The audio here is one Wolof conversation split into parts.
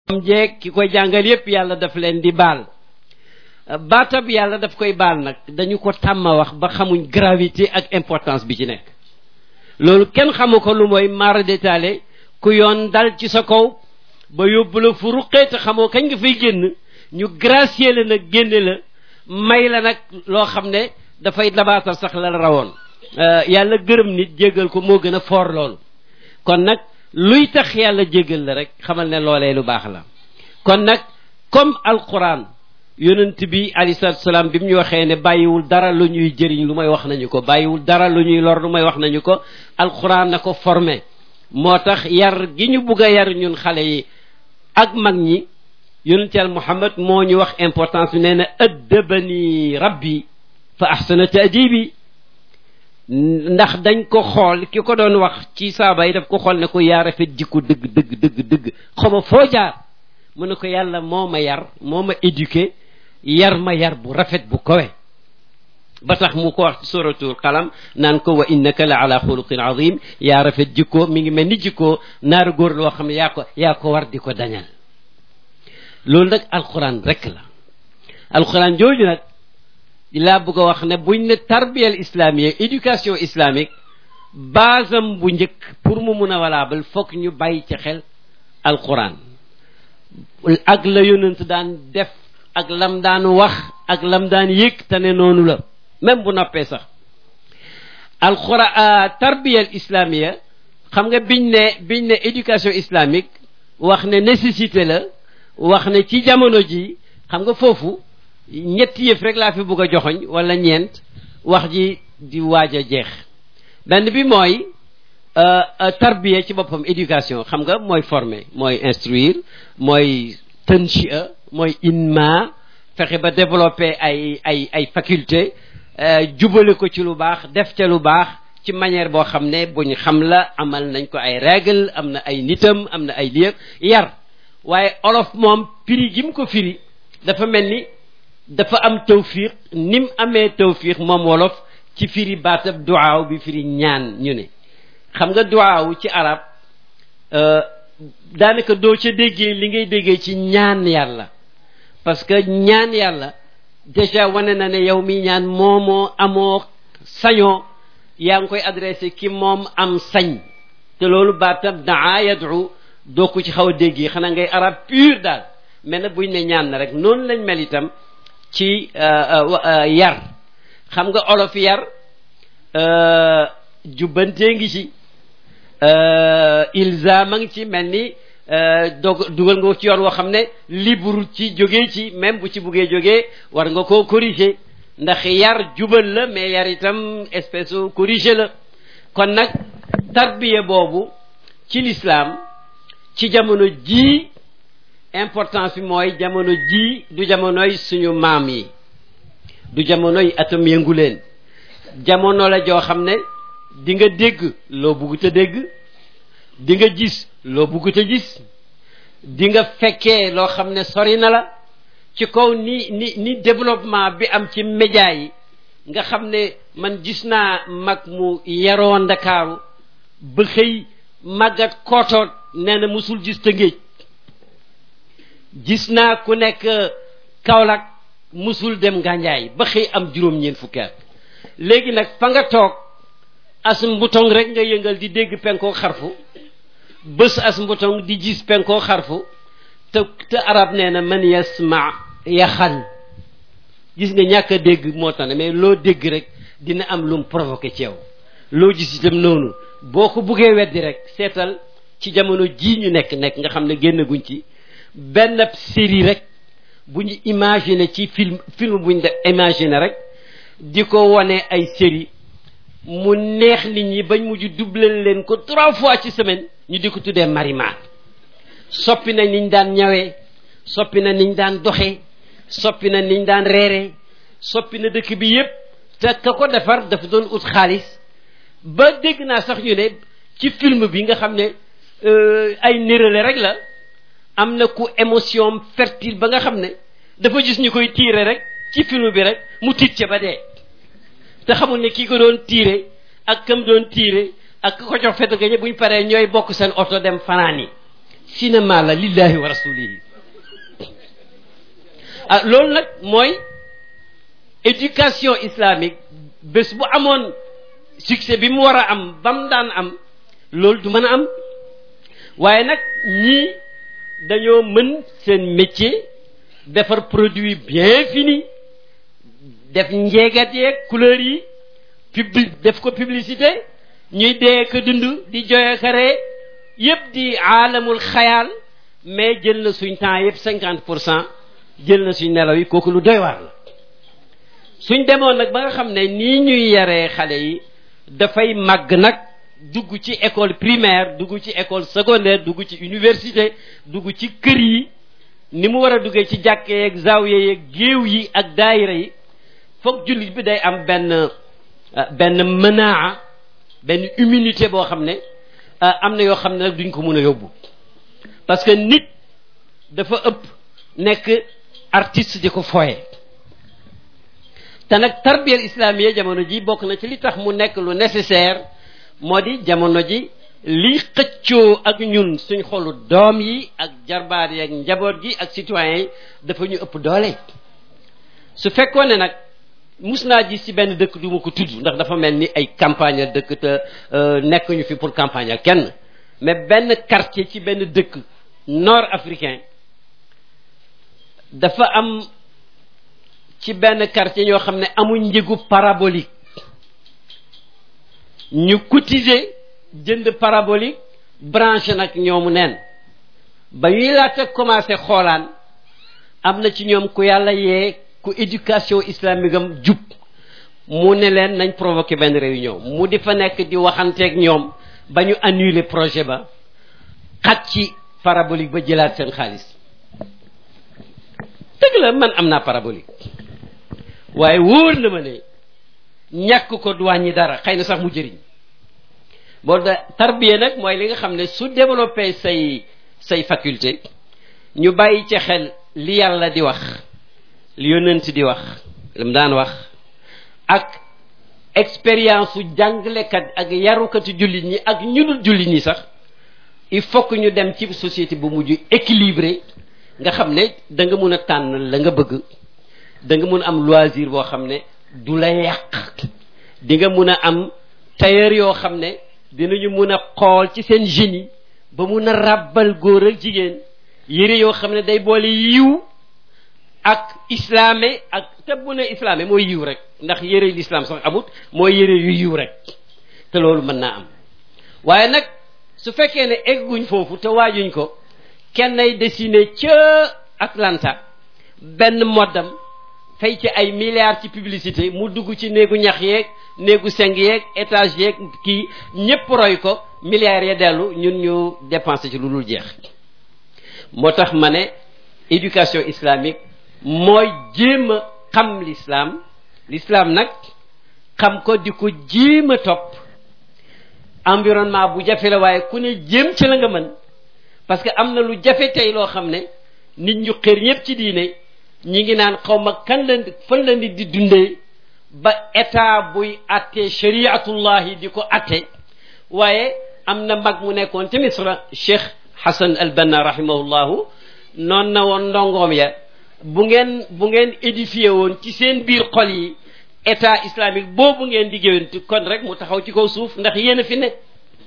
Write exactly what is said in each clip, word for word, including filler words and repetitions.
am jeeg ki koy jàngal yépp yàlla daf leen di baal baatab yàlla daf koy baal nag dañu ko tàmm wax ba xamuñ gravité ak importance bi ci nekk loolu kenn xamu ko lu mooy mara détaillé ku yoon dal ci sa kaw ba yóbbu la fu ruqee te xamoo kañ nga fay génn ñu gracier la nag génne la may la nag loo xam ne dafay dabaatal sax la rawoon yàlla gërëm nit jéggal ko moo gën a foor loolu kon nag luy tax yàlla jéggal la rek xamal ne loolee lu baax la kon nag comme alquran yonent bi alayhi salaatu salaam bi mu ñu waxee ne bàyyiwul dara lu ñuy jëriñ lu may wax nañu ko bàyyiwul dara lu ñuy lor lu may wax nañu ko alquran na ko formé moo tax yar gi ñu bugg a yar ñun xale yi ak mag ñi yonent yàlla Muhammad moo ñu wax importance bi nee na addabani rabbi fa ahsana ta'dibi ndax dañ ko xool ki ko doon wax ci saaba yi daf ko xool ne ko yaa rafet jikko dëgg dëgg dëgg dëgg xoma foo jaar mu ne ko yàlla moo ma yar moo ma éduqué yar ma yar bu rafet bu kowe ba tax mu ko wax ci suratul qalam naan ko wa innaka la ala xuluqin azim yaa rafet jikko mi ngi mel ni jikko naaru góor loo xam ne yaa ko yaa ko war di ko dañal loolu nag alquran rek la alquran jooju nag laa bëgg a wax ne buñ ne tarbiyal islamique éducation islamique basam bu njëkk pour mu mun a valable fokk ñu bàyyi ci xel alquran ak la yonent daan def ak lam daan wax ak lam daan yëg te ne noonu la même bu noppee sax alquran tarbiyal islamia xam nga biñ ne biñ ne éducation islamique wax ne nécessité la wax ne ci jamono ji xam nga foofu ñetti yëf rek laa fi bëgg a joxoñ wala ñeent wax ji di waaj a jeex benn bi mooy tarbiya ci boppam éducation xam nga mooy former mooy instruire mooy tanshia mooy inma fexe ba développer ay ay ay faculté jubale ko ci lu baax def ca lu baax ci manière boo xam ne buñ xam la amal nañ ko ay règle am na ay nitam am na ay lieu yar waaye olof moom firi gi mu ko firi dafa mel ni dafa am tawfiq ni mu amee tawfiq moom wolof ci firi baatab duwaaw bi firi ñaan ñu ne xam nga duwaaw ci arab daanaka doo ca déggee li ngay déggee ci ñaan yàlla parce que ñaan yàlla déjà wane na ne yow mi ñaan moomoo amoo sañoo yaa ngi koy adressé ki moom am sañ te loolu baatab daa yadu doo ko ci xaw a déggee xanaa ngay arab pur daal mais nag buñ ne ñaan na rek noonu lañ mel itam ci yar xam nga olof yar jubbantee ngi ci ilzam a ngi ci mel ni doog dugal nga ci yoon woo xam ne libre ci jógee ci même bu ci buggee jógee war nga koo corriger ndax yar jubal la mais yar itam espèce u corriger la kon nag tarbiya boobu ci l'islam ci jamono ji importance bi mooy jamono ji du jamonoy suñu maam yi du jamonoy atam yëngu leen jamono la joo xam ne di nga dégg loo bugg te dégg di nga gis loo bugg te gis di nga fekkee loo xam ne sori na la ci kaw ni ni ni développement bi am ci média yi nga xam ne man gis naa mag mu yaroo Ndakaaru ba xëy màggat kootoot nee na musul gis te ngéej gis naa ku nekk Kaolack musul dem Gandiaye ba xëy am juróom-ñeent fukki at léegi nag fa nga toog as mbutong rek nga yëngal di dégg penkoo xarfu bés as mbutong di gis penkoo xarfu te te arab nee na man yasma yaxan gis nga ñàkk a dégg moo tax ne mais loo dégg rek dina am lu mu provoqué ci yow loo gis itam noonu boo ko buggee weddi rek seetal ci jamono jii ñu nekk nekk nga xam ne génn guñ ci benn série rek bu ñu imaginer ci film film bu ñu def imaginer rek di ko wone ay série mu neex nit ñi bañ mujj doubler leen ko trois fois ci semaine ñu di ko tuddee Marimar soppi na niñ daan ñawee soppi na niñ daan doxee soppi na niñ daan reeree soppi na dëkk bi yépp te ka ko defar dafa doon ut xaalis ba dégg naa sax ñu ne ci film bi nga xam ne ay nérale rek la am na ku émotion fertile ba nga xam ne dafa gis ñu koy tiire rek ci film bi rek mu tiit ca ba dee te xamul ne kii ko doon tiire ak kam doon tiire ak ko jox fetal ga ñe buñ paree ñooy bokk seen oto dem fanaan yi cinéma la lillahi wa rasulihi ah loolu nag mooy éducation islamique bés bu amoon succès bi mu war a am ba mu daan am loolu du mën a am waaye nag ñii dañoo mën seen métier defar produit bien fini def njeegat yeeg couleur yi publi def ko publicité ñuy dee ko dund di joye ko ree yëpp di aalamul xayaal mais jël na suñ temps yëpp cinquante pour cent jël na suñ nelaw yi kooku lu doy waar la suñ demoon nag ba nga xam ne nii ñuy yaree xale yi dafay màgg nag dugg ci école primaire dugg ci école secondaire dugg ci université dugg ci kër yi ni mu war a duggee ci jàkke yeeg zaawiya yeeg géew yi ak daayira yi foog jullit bi day am benn benn mënaa benn immunité boo xam ne am na yoo xam ne nag duñ ko mën a yóbbu parce que nit dafa ëpp nekk artiste di ko foye te nag tarbiyal islamiya jamono ji bokk na ci li tax mu nekk lu nécessaire moo di jamono ji li xëccoo ak ñun suñ xolu doom yi ak jarbaat yi ak njaboot gi ak citoyens yi dafa ñu ëpp doole su fekkoon ne nag mus naa gis ci benn dëkk du ma ko tudd ndax dafa mel ni ay campagne dëkk te nekk ñu fi pour campagne ak kenn mais benn quartier ci benn dëkk nord africain dafa am ci benn quartier ñoo xam ne amuñ njëgu parabolique ñu cotiser jënd parabolique branché nag ñoomu neen ba ñuy laata commencé xoolaan am na ci ñoom ku yàlla yee ku éducation islamique am jub mu ne leen nañ provoqué benn réunion mu di fa nekk di waxanteeg ñoom ba ñu annuler projet ba xat ci parabolique ba jëlaat seen xaalis dëgg la man am naa parabolique waaye wóor na ma ne ñàkk ko du wàññi dara xëy na sax mu jëriñ boo da tarbiya nag mooy li nga xam ne su développé say say faculté ñu bàyyi ca xel li yàlla di wax li yonent di wax li mu daan wax ak expérience su jàngalekat ak yarukatu jullit ñi ak ñu dul jullit ñi sax il faut que ñu dem ci société bu mujj équilibré nga xam ne da nga mun a tànn la nga bëgg da nga mun a am loisir boo xam ne du la yàq di nga mun a am tailleur yoo xam ne dinañu mun a xool ci seen génie ba mun a ràbbal góor ak jigéen yére yoo xam ne day boole yiw ak islame ak te bu ne islame mooy yiw rek ndax yére l'islam sax amut mooy yére yu yiw rek te loolu mën naa am waaye nag su fekkee ne egguñ foofu te waajuñ ko kenn ay dessiné ca Atlanta benn moddam fay ci ay milliards ci publicité mu dugg ci néegu ñax yeeg néegu seng yeeg étage yeeg kii ñépp roy ko milliards ya dellu ñun ñu dépensé ci lu dul jeex moo tax ma ne éducation islamique mooy jéem a xam l'islam l'islam nag xam ko di ko jéem a topp environnement bu jafe la waaye ku ne jéem ci la nga mën parce que am na lu jafe tey loo xam ne nit ñu xër ñëpp ci diine ñi ngi naan xaw ma kan la fan la nit di dundee ba état buy atte shariatullahi di ko atte waaye am na mag mu nekkoon ci Misra Cheikh Hassan al-Banna rahimahullahu noon na woon ndongoom ya bu ngeen bu ngeen édifié woon ci seen biir xol yi état islamique boobu ngeen di géwénti kon rek mu taxaw ci kaw suuf ndax yéen a fi ne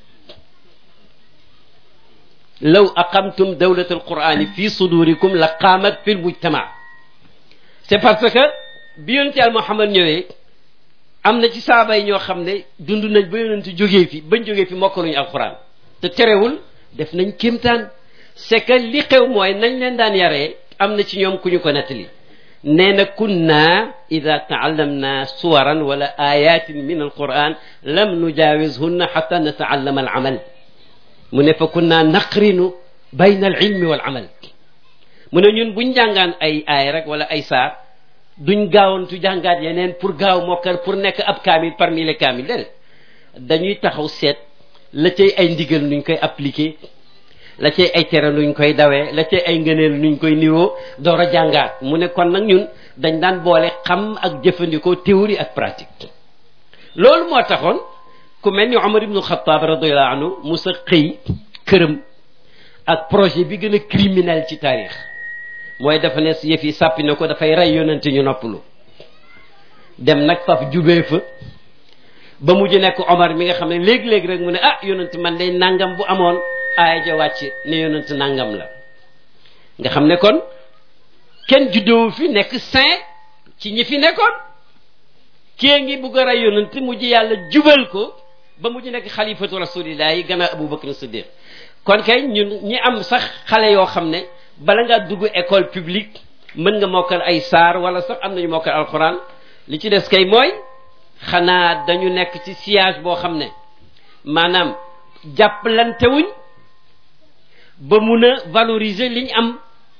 law aqamtum dawlat alqurani fi sudurikum la qaamat fi lmujtama c'est parce que bi yonent Yàlla Muhammad ñëwee am na ci saaba yi ñoo xam ne dund nañ ba yonent jógee fi bañ jógee fi mokkaluñu alquran te terewul def nañ kéemtaan c'est que li xew mooy nañ leen daan yaree am na ci ñoom ku ñu ko nettali nee na kunna ida taallamna suwaran wala ayatin min alquran lam nujawizhunna xata nataallama alamal mu ne fa kunna naqrinu bayna alilmi wal amal mu ne ñun buñ jàngaan ay aay rek wala ay saar duñ gaawantu jàngaat yeneen pour gaaw mokkal pour nekk ab kaamil parmi les kaamil déedéet dañuy taxaw seet la cay ay ndigal nuñ koy appliquer la cay ay tere nuñ koy dawee la cay ay ngëneel nuñ koy niwoo door a jàngaat mu ne kon nag ñun dañ daan boole xam ak jëfandikoo théorie ak pratique loolu moo taxoon ku mel ni Omar ibnu Xattaab radiyallahu anhu musa xëy këram ak projet bi gën a criminel ci taarix mooy dafa ne yëf yi sàppi na ko dafay rey yonent ñu noppalu dem nag faf jubee fa ba mujj nekk Omar mi nga xam ne léegi-léegi rek mu ne ah yonent man day nangam bu amoon aaya ja wàcc ne yonent nangam la nga xam ne kon kenn juddoowu fi nekk saint ci ñi fi nekkoon kii ngi bugg a rey yonent mujj yàlla jubal ko ba mujj nekk xalifatu rasulillah yi gannaaw Abu Bakr Siddiq kon kay ñun ñi am sax xale yoo xam ne bala ngaa dugg école publique mën nga mokkal ay saar wala sax am nañu mokkal alxuraan li ci des kay mooy xanaa dañu nekk ci siège boo xam ne maanaam jàppalantewuñ ba mun a valoriser liñ am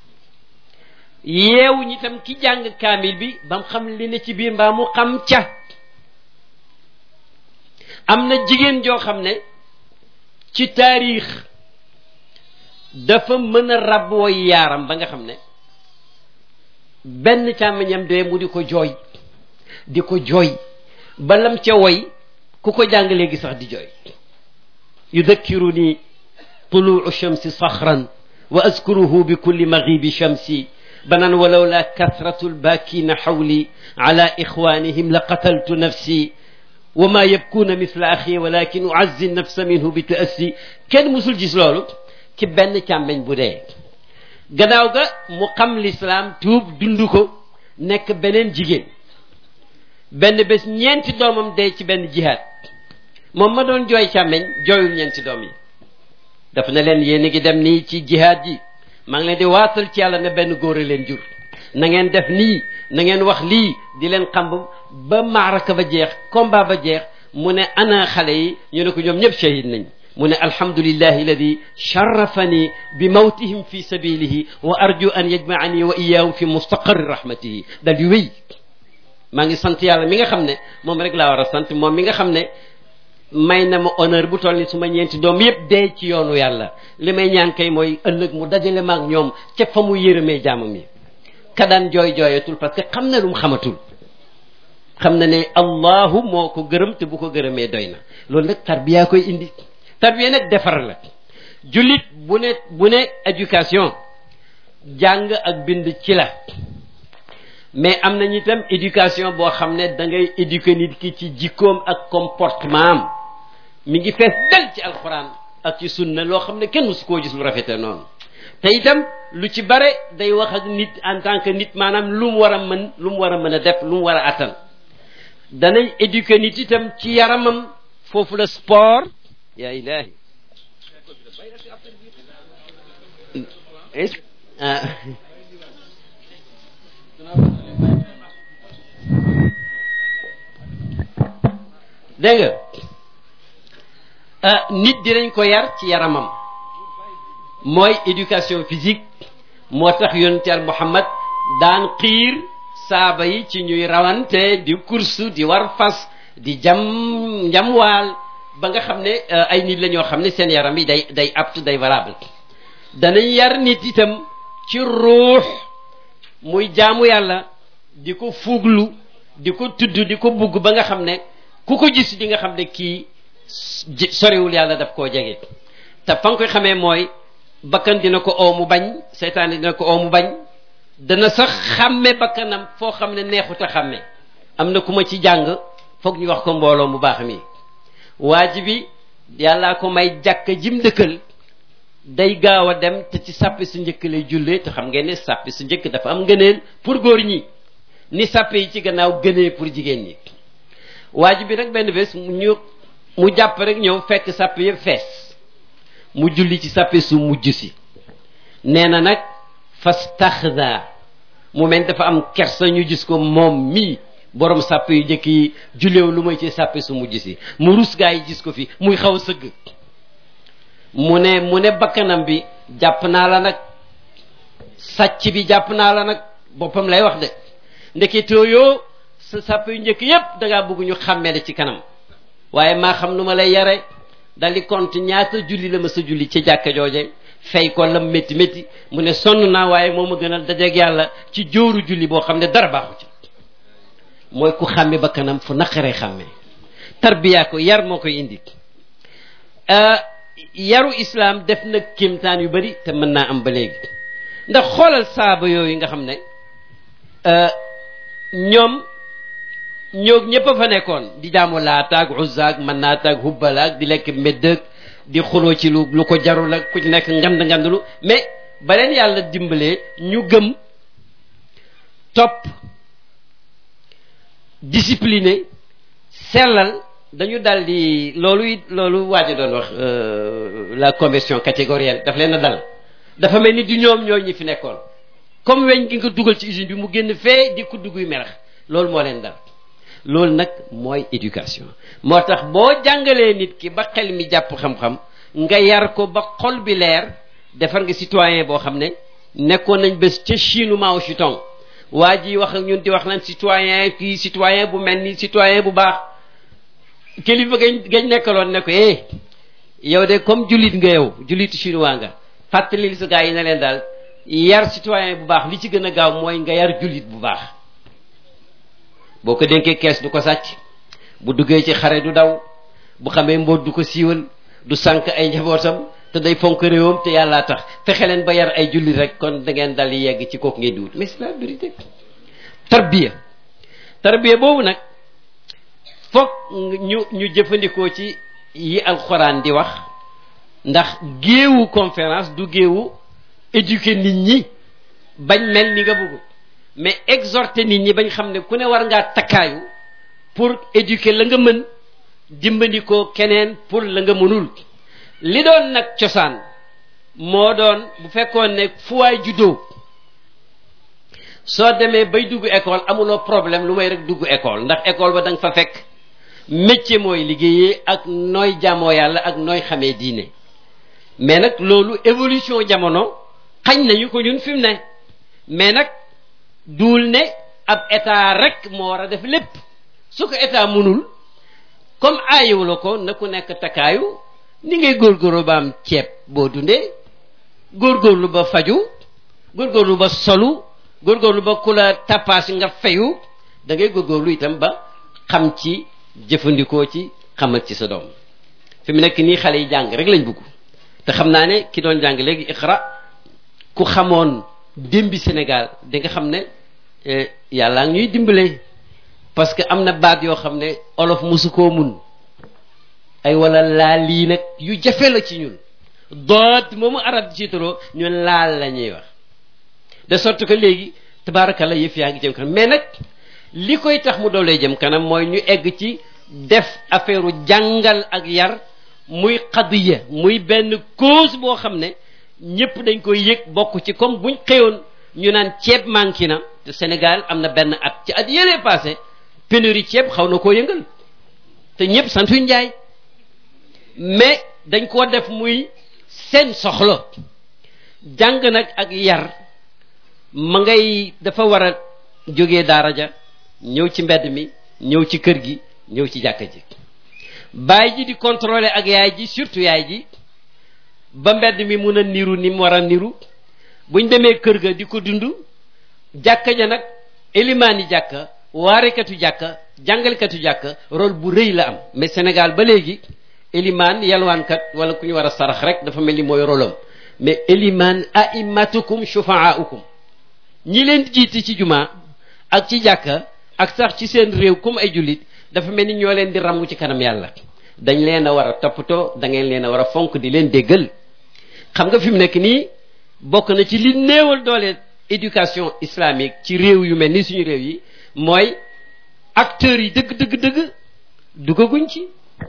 yeewu ñi tam ki jàng kaamil bi ba mu xam li ne ci biir mbaa mu xam ca am na jigéen joo xam ne ci taarix dafa mën a rab woy yaaram ba nga xam ne benn càmmiñam dee mu di ko jooy di ko jooy balam ca woy ku ko jàng léegi sax di jooy yudakkiruni tuluu shamsi saxran wa azkuruhu bi kulli maghibi shamsi banan walaw la kathratu lbakina xawli ala ixwanihim la qataltu nafsi wa ma yabkuuna mithla axi walakin uazzi nafsa minhu bi taassi kenn musul gis loolu ci benn càmmeñ bu dee gannaaw ga mu xam lislaam tuub dund ko nekk beneen jigéen benn bés ñeenti doomam dee ci benn jihaad moom ma doon jooy càmmeñ jooyul ñeenti doom yi dafa ne leen yéen a ngi dem nii ci jihaad ji maa ngi leen di waatal ci yàlla ne benn góor a leen jur na ngeen def nii na ngeen wax lii di leen xamb ba maaraka ba jeex combat ba jeex mu ne ana xale yi ñu ne ko ñoom ñëpp shahid nañ mu ne alhamdulillahi alladi sharafani bi mawtihim fi sabilihi wa arju an yajmaani wa iyahum fi mustaqarri rahmatihi dal di wéy maa ngi sant yàlla mi nga xam ne moom rek laa war a sant moom mi nga xam ne may na ma honneur bu toll ni su ma ñeenti doom yëpp dee ci yoonu yàlla li may ñaan kay mooy ëllëg mu dajale ma ak ñoom ca fa mu yërëmee jaamam yi ka daan jooy jooyatul parce que xam na lu mu xamatul xam na ne allahu moo ko gërëm te bu ko gërëmee doy na loolu nag tarbiya koy indi tarbiya nag defar la jullit bu ne bu ne éducation jàng ak bind ci la mais am nañu itam éducation boo xam ne da ngay éduquer nit ki ci jikkoom ak comportement am mi ngi fees del ci alxuraan ak ci sunna loo xam ne kenn musu koo gis lu rafete noonu te itam lu ci bare day wax ak nit en tant que nit maanaam lu mu war a mën lu mu war a mën a def lu mu war a attan danay éduquer nit itam ci yaramam foofu la sport yaa ilahi ah dégg nga nit dinañ ko yar ci yaramam mooy éducation physique moo tax yonent Yàlla Muhammad daan xiir saaba yi ci ñuy rawante di course di war fas di jam njamwaal ba nga xam ne ay nit la ñoo xam ne seen yaram yi day day apte day valable danañ yar nit itam ci ruux muy jaamu yàlla di ko fuglu di ko tudd di ko bugg ba nga xam ne ku ko gis di nga xam ne kii soriwul yàlla daf koo jege te fa nga koy xamee mooy bakkan dina ko oo mu bañ seytaane dina ko oo mu bañ dana sax xàmme bakkanam foo xam ne neexut a xàmme am na ku ma ci jàng foog ñu wax ko mbooloo mu baax mi waa ji bi yàllaa ko may jàkka jim dëkkal day gaaw a dem te ci sàppe su njëkk lay jullee te xam ngeen ne sàppe su njëkk dafa am ngëneel pour góor ñi ni sàppe yi ci gannaaw gënee pour jigéen ñi waa ji bi nag benn bés ñu mu jàpp rek ñëw fekk sàppe yëpp fees mu julli ci sàppe su mujj si nee na nag fastaxda mu mel dafa am kersa ñu gis ko moom mii borom sàppe yu njëkk yi julleew lu may ci sàppe su mujj si mu rus gaa yi gis ko fi muy xaw a sëgg mu ne mu ne bakkanam bi jàpp naa la nag sàcc bi jàpp naa la nag boppam lay wax de ndeketoo yoo sa sàpp yu njëkk yépp dangaa bëgg ñu xàmmee de ci kanam waaye maa xam nu ma lay yare dal di compte ñaata julli la ma sa julli ci jàkka jooje fay ko lam métti métti mu ne sonn naa waaye moo ma gënal dajeeg yàlla ci jóoru julli boo xam ne dara baaxu ci mooy ku xàmme bakkanam fu naqaree xàmmee tarbiya ko yar moo koy indi yaru islam def na kéemtaan yu bari te mën naa am ba léegi ndax xoolal saaba yooyu nga xam ne ñoom ñoo ñëpp a fa nekkoon di jaamu Laata ak Uzza ak Manaata ak Hubal ak di lekk méddëg di xuloo ci lu lu ko jarul ak ku ci nekk ngand ngandlu mais ba leen yàlla dimbalee ñu gëm topp discipliné sellal dañu dal di loolu it loolu waaja doon wax la conversion catégorielle daf leen a dal dafa mel ni du ñoom ñoo ñi fi nekkoon comme weñ gi nga dugal ci usine bi mu génn fee di kudd guy melax loolu moo leen dal loolu nag mooy éducation moo tax boo jàngalee nit ki ba xel mi jàpp xam-xam nga yar ko ba xol bi leer defar nga citoyen boo xam ne nekkoon nañ bés ca Chine Mao Zedong waa ji wax ak ñun di wax naan citoyen kii citoyen bu mel ni citoyen bu baax kilifa gañ gañ nekkaloon ne ko eh yow de comme jullit nga yow jullitu chinois nga fàttali sa gars yi ne leen daal yar citoyen bu baax li ci gën a gaaw mooy nga yar jullit bu baax boo ko dénkee kees du ko sàcc bu duggee ci xare du daw bu xamee mboot du ko siiwal du sànq ay njabootam te day fonk réewam te yàllaa tax fexe leen ba yar ay jullit rek kon da ngeen dal di yegg ci kooku ngeen di wut mais c'est la vérité tarbiya tarbiya boobu nag foog ñu ñu jëfandikoo ci yi alxuraan di wax ndax géewu conférence du géewu éduquer nit ñi bañ mel ni nga bëgg mais exhorter nit ñi bañ xam ne ku ne war ngaa takkaayu pour éduquer la nga mën dimbandikoo keneen pour la nga mënul li doon nag cosaan moo doon bu fekkoon ne fu waay juddoo soo demee bay dugg école amuloo problème lu may rek dugg école ndax école ba da nga fa fekk métier mooy liggéeyee ak nooy jaamoo yàlla ak nooy xamee diine mais nag loolu évolution jamono xañ nañu ko ñun fi mu ne mais nag duul ne ab état rek moo war a def lépp su ko état mënul comme aayiwu la ko na ku nekk takkaayu ni ngay góorgóorlu ba am ceeb boo dundee góorgóorlu ba faju góorgóorlu ba solu góorgóorlu ba ku la tapaas nga fayu da ngay góorgóorlu itam ba xam ci jëfandikoo ci xamal ci sa doom fi mu nekk nii xale yi jàng rek lañ bëgg te xam naa ne ki doon jàng léegi iqra ku xamoon démbi Sénégal da nga xam ne yàlla ñuy dimbale parce que am na baat yoo xam ne olof mosu koo mun ay wala laal lii nag yu jafe la ci ñun doot moomu arab ci toro ñun laal la ñuy wax de sorte que léegi tabaarakalla yëf yaa ngi jëm kanam mais nag li koy tax mu doolee jëm kanam mooy ñu egg ci def affaire u jàngal ak yar muy xadiya muy benn cause boo xam ne ñëpp dañ koy yëg bokk ci comme buñ xëyoon ñu naan ceeb manqué na te Sénégal am na benn at ci at yëlee passé pénurie ceeb xaw na koo yëngal te ñëpp santuñ njaay mais dañ koo def muy seen soxla jàng nag ak yar ma ngay dafa war a jógee daara ja ñëw ci mbedd mi ñëw ci kër gi ñëw ci jàkka ji baay ji di contrôler ak yaay ji surtout yaay ji ba mbedd mi mun a niru ni mu war a niru buñ demee kër ga di ko dund jàkka ja nag élimaani jàkka waarekatu jàkka jàngalekatu jàkka rôle bu rëy la am mais Sénégal ba léegi élimaan yalwaankat wala ku ñu war a sarax rek dafa mel ni mooy rôle am mais élimaan a'immatukum shufaa'ukum ñi leen jiite ci jumaa ak ci jàkka ak sax ci seen réew comme ay jullit dafa mel ni ñoo leen di ràmmu ci kanam yàlla dañ leen a war a toppatoo da ngeen leen a war a fonk di leen déggal xam nga fi mu nekk nii bokk na ci li néewal doole éducation islamique ci réew yu mel ni suñu réew yi mooy acteurs yi dëgg dëgg dëgg duggaguñ ci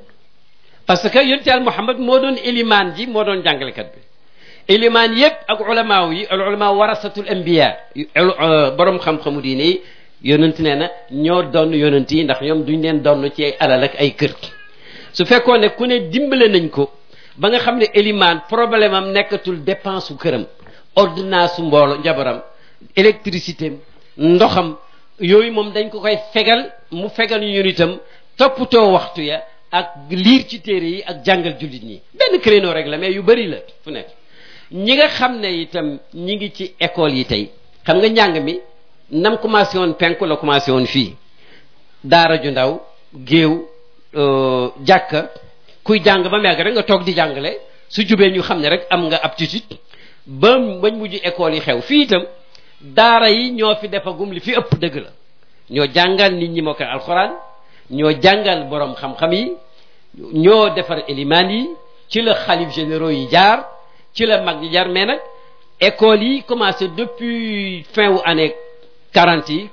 parce que yonent Yàlla Muhammad moo doon élimaan ji moo doon jàngalekat bi élimaan yépp ak ulamaaw yi al ulama warasatul anbiya borom xam-xamu diine yi yonent nee na ñoo doon yonent yi ndax ñoom duñ leen doon ci ay alal ak ay kër su fekkoon ne ku ne dimbale nañ ko ba nga xam ne élimaan problème am nekkatul dépense su këram ordonnance su mboolo njabaram électricité ndoxam yooyu moom dañ ko koy fegal mu fegal ñu ñun itam toppatoo waxtu ya ak liir ci téere yi ak jàngal jullit ñi benn créneau rek la mais yu bari la fu nekk ñi nga xam ne itam ñi ngi ci école yi tey xam nga njàng mi nam commencé woon penku la commencé woon fii daara ju ndaw géew jàkka kuy jàng ba meeg rek nga toog di jàngale su jubee ñu xam ne rek am nga aptitude ba bañ mujj école yi xew fii itam daara yi ñoo fi defagum li fi ëpp dëgg la ñoo jàngal nit ñi mokkal alxuraan ñoo jàngal borom xam-xam yi ñoo defar élimaan yi ci la xalif généraux yi jaar ci la mag ñi jaar mais nag école yi commencé depuis fin wu année quarante yi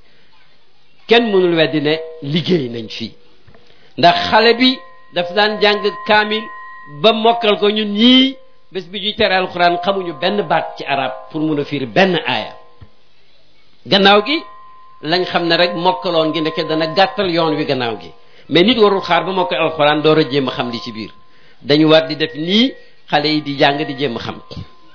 kenn mënul weddi ne liggéey nañ fii ndax xale bi daf daan jàng kaamil ba mokkal ko ñun ñii bés bi ñuy tere alxuraan xamuñu benn baat ci arab pour mun a firi benn aaya gannaaw gi lañ xam ne rek mokkaloon gi ndeke dana gàttal yoon wi gannaaw gi mais nit warul xaar ba mokkal alxuraan door a jéem a xam li ci biir dañu war di def nii xale yi di jàng di jéem a xam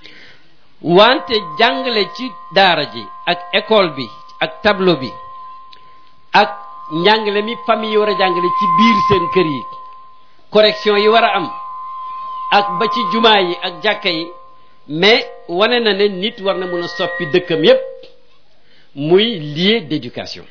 wante jàngale ci daara ji ak école bi ak tableau bi ak njàngale mi famille yi war a jàngale ci biir seen kër yi correction yi war a am ak ba ci jumaa yi ak jàkka yi mais wane na ne nit war na mën a soppi dëkkam yépp muy lieu d'éducation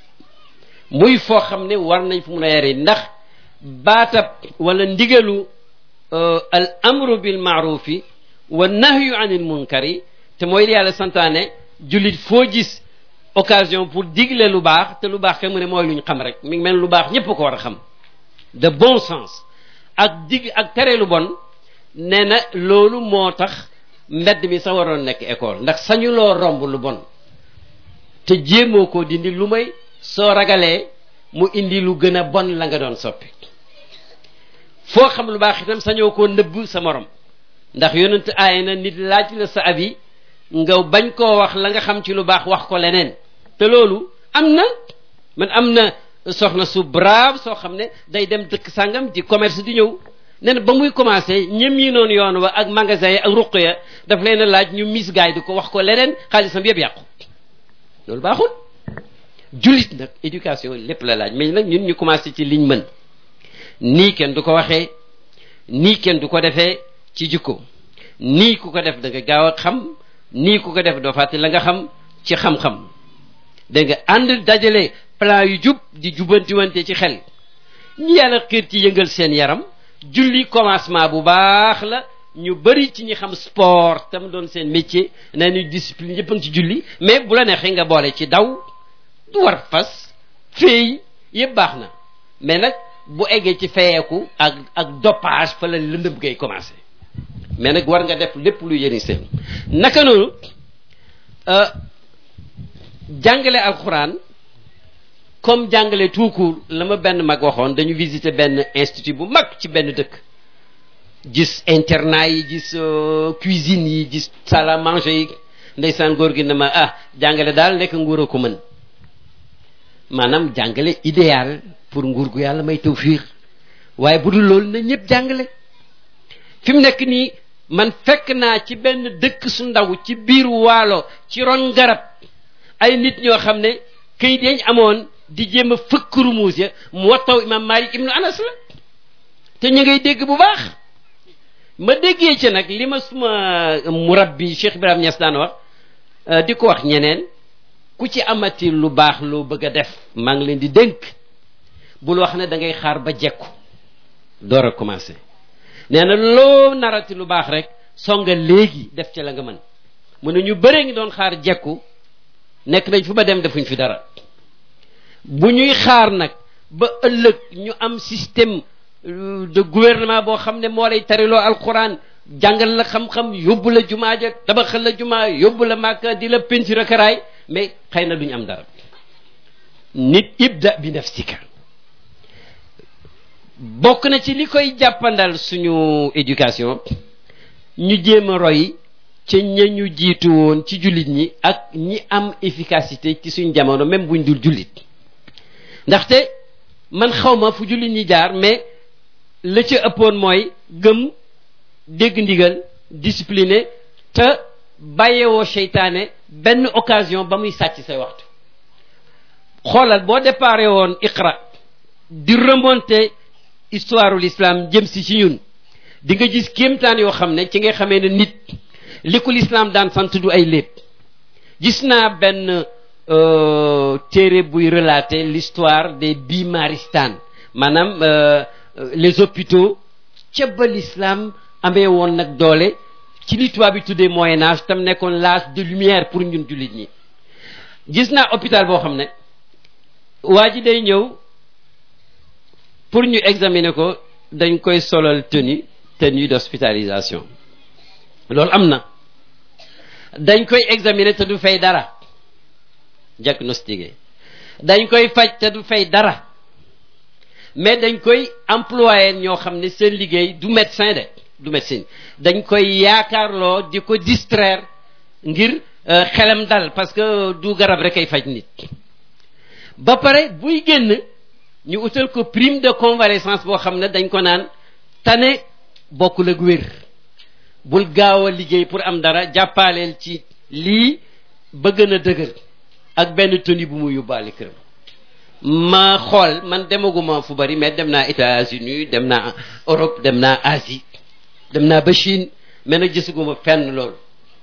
muy foo xam ne war nañ fu mun a yare ndax baatab wala ndigalu al amru bil maarufi wa nahyu anil munkari te mooy li yàlla santaane jullit foo gis occasion pour digle lu baax te lu baax ke mu ne mooy lu ñu xam rek mi ngi mel lu baax ñépp ko war a xam de bon sens ak dig ak tere lu bon nee na loolu moo tax mbedd mi sax waroon nekk école ndax sañu loo romb lu bon te jéemoo ko dindi lu may soo ragalee mu indi lu gën a bon la nga doon soppi foo xam lu baax itam sañoo koo nëbb sa morom ndax yonent aay na nit laaj la sa avis nga bañ koo wax la nga xam ci lu baax wax ko leneen te loolu am na man am na soxna su brave soo xam ne day dem dëkk sàngam di commerce di ñëw nee na ba muy commencé ñëm yi noonu yoon wa ak magasin yi ak ruq ya daf leen a laaj ñu mis gaay di ko wax ko leneen xaalisam yëpp yàqu loolu baaxul jullit nag éducation lépp la laaj mais nag ñun ñu commencé ci liñ mën nii kenn du ko waxee nii kenn du ko defee ci jikko nii ku ko def da nga gaaw a xam nii ku ko def doo fàtte la nga xam ci xam-xam da nga ànd dajale plan yu jub di jubantiwante ci xel ñi yàlla xiir ci yëngal seen yaram julli commencement bu baax la ñu bari ci ñi xam sport tam doon seen métier na ñu discipline yëpp a ngi ci julli mais bu la neexee nga boole ci daw du war fas feey yëpp baax na mais nag bu eggee ci feyeeku ak ak dopage fa la lëndëm ngay commencé mais nag war nga def lépp lu yëri seen naka noonu jàngale alxuraan comme jàngale tout court la ma benn mag waxoon dañu visiter benn institut bu mag ci benn dëkk gis internat yi gis cuisine yi gis salle à manger yi ndeysaan góor gi ne ma ah jàngale daal nekk nguur a ko mën maanaam jàngale idéal pour nguur gu yàlla may tawfiix waaye bu dul loolu na ñëpp jàngale fi mu nekk nii man fekk naa ci benn dëkk su ndaw ci biir waalo ci ron garab ay nit ñoo xam ne këyit yañ amoon di jéem a fëkk rumuus ya mu wattaw imam Malik ibnu Anas la te ñu ngay dégg bu baax ma déggee ci nag li ma suma murabbi Cheikh Ibrahima Niass daan wax di ko wax ñeneen ku ci amati lu baax loo bëgg a def maa ngi leen di dénk bul wax ne da ngay xaar ba jekku door a commencé nee na loo narati lu baax rek songa léegi def ci la nga mën mu ne ñu bëree ngi doon xaar jekku nekk nañ fu ba dem defuñ fi dara bu ñuy xaar nag ba ëllëg ñu am système de gouvernement boo xam ne moo lay tariloo alquran jàngal la xam-xam yóbbu la jumaa ja tabaxal la jumaa yóbbu la màkka di la peinture karaay mais xëy na duñu am dara nit ibda bi nafsika bokk na ci li koy jàppandal suñu éducation ñu jéem a roy ca ña ñu jiitu woon ci jullit ñi ak ñi am efficacité ci suñu jamono même buñ dul jullit ndaxte man xawma fu jullit ñi jaar mais la ca ëppoon mooy gëm dégg ndigal discipliné te bàyyewoo seytaane benn occasion ba muy sàcc say waxtu xoolal boo déparé woon iqra di remonter histoire l'islam jëm si ci ñun di nga gis kéemtaan yoo xam ne ci nga xamee ne nit li ko l'islam daan sant du ay lépp gis naa benn téere buy relater l'histoire des Bimaristan maanaam les hôpitaux ca ba l'islam amee woon nag doole ci li tubaab bi tuddee moyen âge tam nekkoon l'âge de lumière pour ñun jullit ñi. gis naa hôpital boo xam ne waa ji day ñëw pour ñu examiner ko dañ koy solal tenue tenue d'hospitalisation loolu am na. dañ koy examiner te du fay dara diagnostiqué dañ koy faj te du fay dara mais dañ koy employé ñoo xam ne seen liggéey du médecin de du médecine dañ koy yaakaarloo di ko distraire ngir xelam dal parce que du garab rek ay faj nit ba pare buy génn ñu utal ko prime de convalescence boo xam ne dañ ko naan tane bokkul ak wér bul gaaw a liggéey pour am dara jàppaaleel ci lii ba gën a dëgër ak benn tenue bu mu yóbbaale këram ma xool man demaguma fu bari mais dem naa États-Unis dem naa Europe dem naa Asie dem naa ba Chine mais nag gisuguma fenn loolu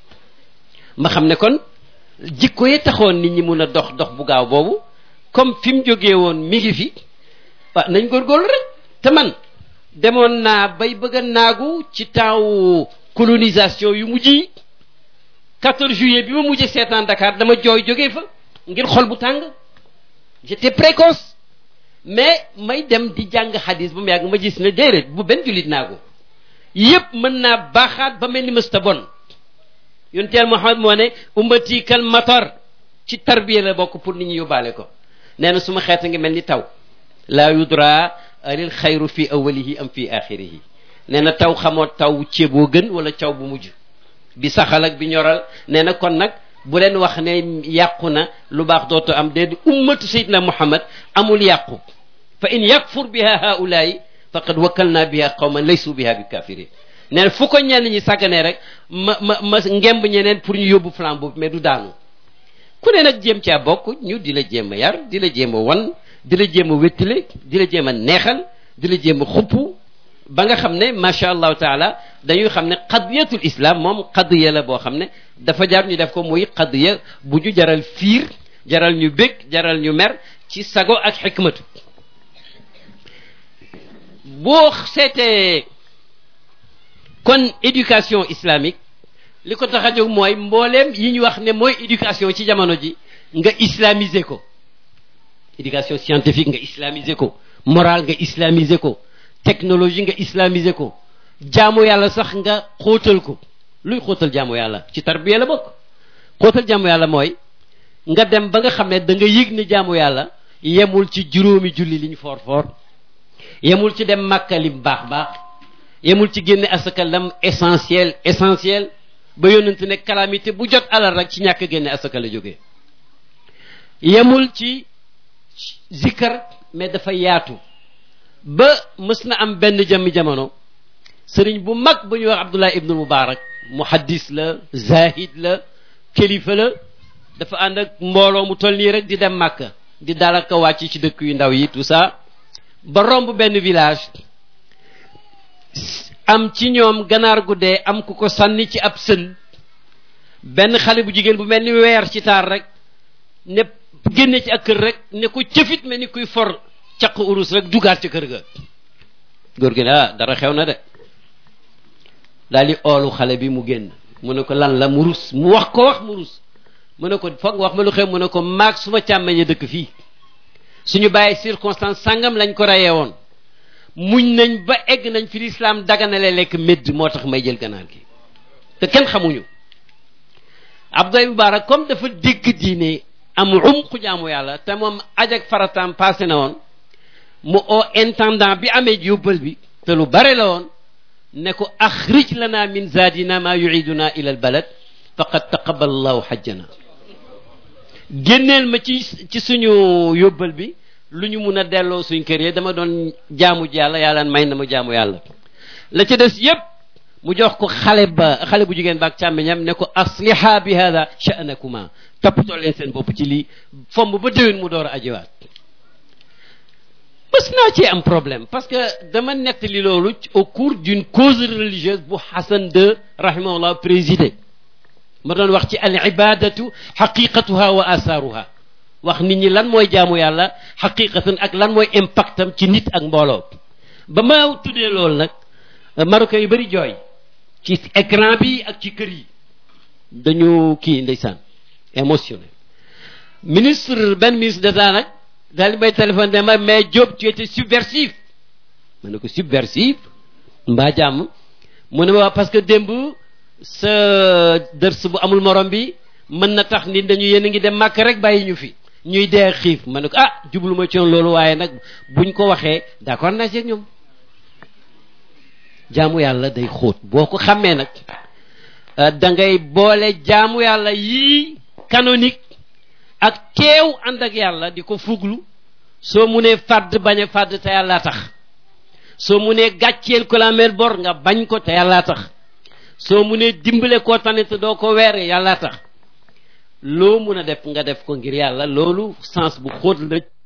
ma xam ne kon jikko yi taxoon nit ñi mun a dox dox bu gaaw boobu comme fi mu jógee woon mi ngi fi waaw nañ góorgóorlu rek te man demoon naa bay bëgg a naagu ci temps colonisation yu mujj yi quatorze juillet bi ma mujjee seetaan Dakar dama jooy jógee fa ngir xol bu tàng j'étais précoce mais may dem di jàng xadis ba mu yàgg ma gis ne déedéet bu benn jullit naagu yépp mën naa baaxaat ba mel ni mësta bon yonteel Muhammad moo ne ummati kal matar ci tarbiya la bokk pour nit ñi yóbbaale ko nee na suma xeet ngi mel ni taw laa yudra alil xayru fi awalihi am fi axirihi nee na taw xamoo taw ceeboo gën wala caw bu mujj bi saxal ak bi ñoral nee na kon nag bu leen wax ne yàqu na lu baax dootu am déedéet ummatu sayyidina Muhammad amul yàqu fa in yakfur biha haulayi faqad wakkalna biha qawman laysu biha bi kafirin nee na fu ko ñenn ñi sàgganee rek ma ma ma ngemb ñeneen pour ñu yóbbu flambeau mais du daanu ku ne nag jéem caa bokk ñu di la jéem a yar di la jéem a wan di la jéem a wéttile di la jéem a neexal di la jéem a xupp ba nga xam ne macha allahu taala dañuy xam ne qadiyatul islam moom qadiya la boo xam ne dafa jar ñu def ko muy qadiya bu ñu jaral fiir jaral ñu bég jaral ñu mer ci sago ak xikmatu boo seetee kon éducation islamique li ko tax a jóg mooy mbooleem yi ñu wax ne mooy éducation ci jamono ji nga islamiser ko éducation scientifique nga islamiser ko morale nga islamiser ko technologie nga islamiser ko jaamu yàlla sax nga xóotal ko luy xóotal jaamu yàlla ci tarbiya la bokk xóotal jaamu yàlla mooy nga dem ba nga xam ne da nga yëg ne jaamu yàlla yemul ci juróomi julli li ñu foor foor yemul ci dem Makka lim baax baax yemul ci génne asaka lam essentiel essentiel ba yónnante ne calamité bu jot alal rek ci ñàkk génne asaka la jógee yemul ci zikkar mais dafa yaatu ba mës na am benn jëmmi jamono sëriñ bu mag bu ñuy wax Abdullah ibnul Mubarak muhaddis la zahid la kilifa la dafa ànd ak mbooloo mu toll nii rek di dem Makka di dalaka wàcc ci dëkk yu ndaw yi tout ça ba romb benn village am ci ñoom ganaar gu dee am ku ko sànni ci ab sën benn xale bu jigéen bu mel ni weer ci taar rek ne génne ci ak kër rek ne ko cëfit mel ni kuy for caq urus rek dugaat ci kër ga góor gi ne ah dara xew na de daal di oolu xale bi mu génn mu ne ko lan la mu rus mu wax ko wax mu rus mu ne ko foog wax ma lu xew mu ne ko maag suma càmmeñe dëkk fii suñu bàyyi circonstance sangam lañ ko rayee woon muñ nañ ba egg nañ fi lislaam daganale lekk médd moo tax may jël ganaar gi te kenn xamuñu Abdoulaye Mubarak comme dafa dégg diine am umqu jaamu yàlla te moom aj ak farataam passé na woon mu oo intendant bi amee yóbbal bi te lu bare la woon ne ko axrij lana min zaadina ma yuiduna ila al balad faqad taqabbal allahu hajjana génneel ma ci ci suñu yóbbal bi lu ñu mun a delloo suñ kër yi dama doon jaamu ji yàlla yàlla may na ma jaamu yàlla la ca des yépp mu jox ko xale ba xale bu jigéen ba ak càmmiñam ne ko asliha bi hada sha'nakuma toppatoo leen seen bopp ci lii fomb ba déwén mu door a ajiwaat bës naa ci am problème parce que dama nettali loolu au cours d'une cause religieuse bu Hassan deux rahimahullah présidé ma doon wax ci al ibadatu haqiqatuha wa asaaruha wax nit ñi lan mooy jaamu yàlla xaqiqatan ak lan mooy impactam ci nit ak mbooloo ba ma tuddee loolu nag marocain yu bëri jooy ci écran bi ak ci kër yi dañu kii ndeysaan émotionnel ministre benn ministre d'état nag daal di may téléphone ne ma mais Diop tu étais subversif ma ne ko subversif mbaa jàmm mu ne ma waa parce que démb sa dërs bu amul morom bi mën na tax nit dañu yéen a ngi dem màkk rek bàyyi ñu fi ñuy dee xiif ma ne ko ah jublu ma ci loolu waaye nag buñ ko waxee d'accord naa ci ak ñoom jaamu yàlla day xóot boo ko xàmmee nag da ngay boole jaamu yàlla yii canonique ak teew ànd ak yàlla di ko fuglu soo mu nee fàdd bañ a fàdd te yàllaa tax soo mu nee gàcceel ko la mel bor nga bañ ko te yàllaa tax soo mu nee dimbale koo tane te doo ko weere yàllaa tax loo mun a def nga def ko ngir yàlla loolu sens bu xóot la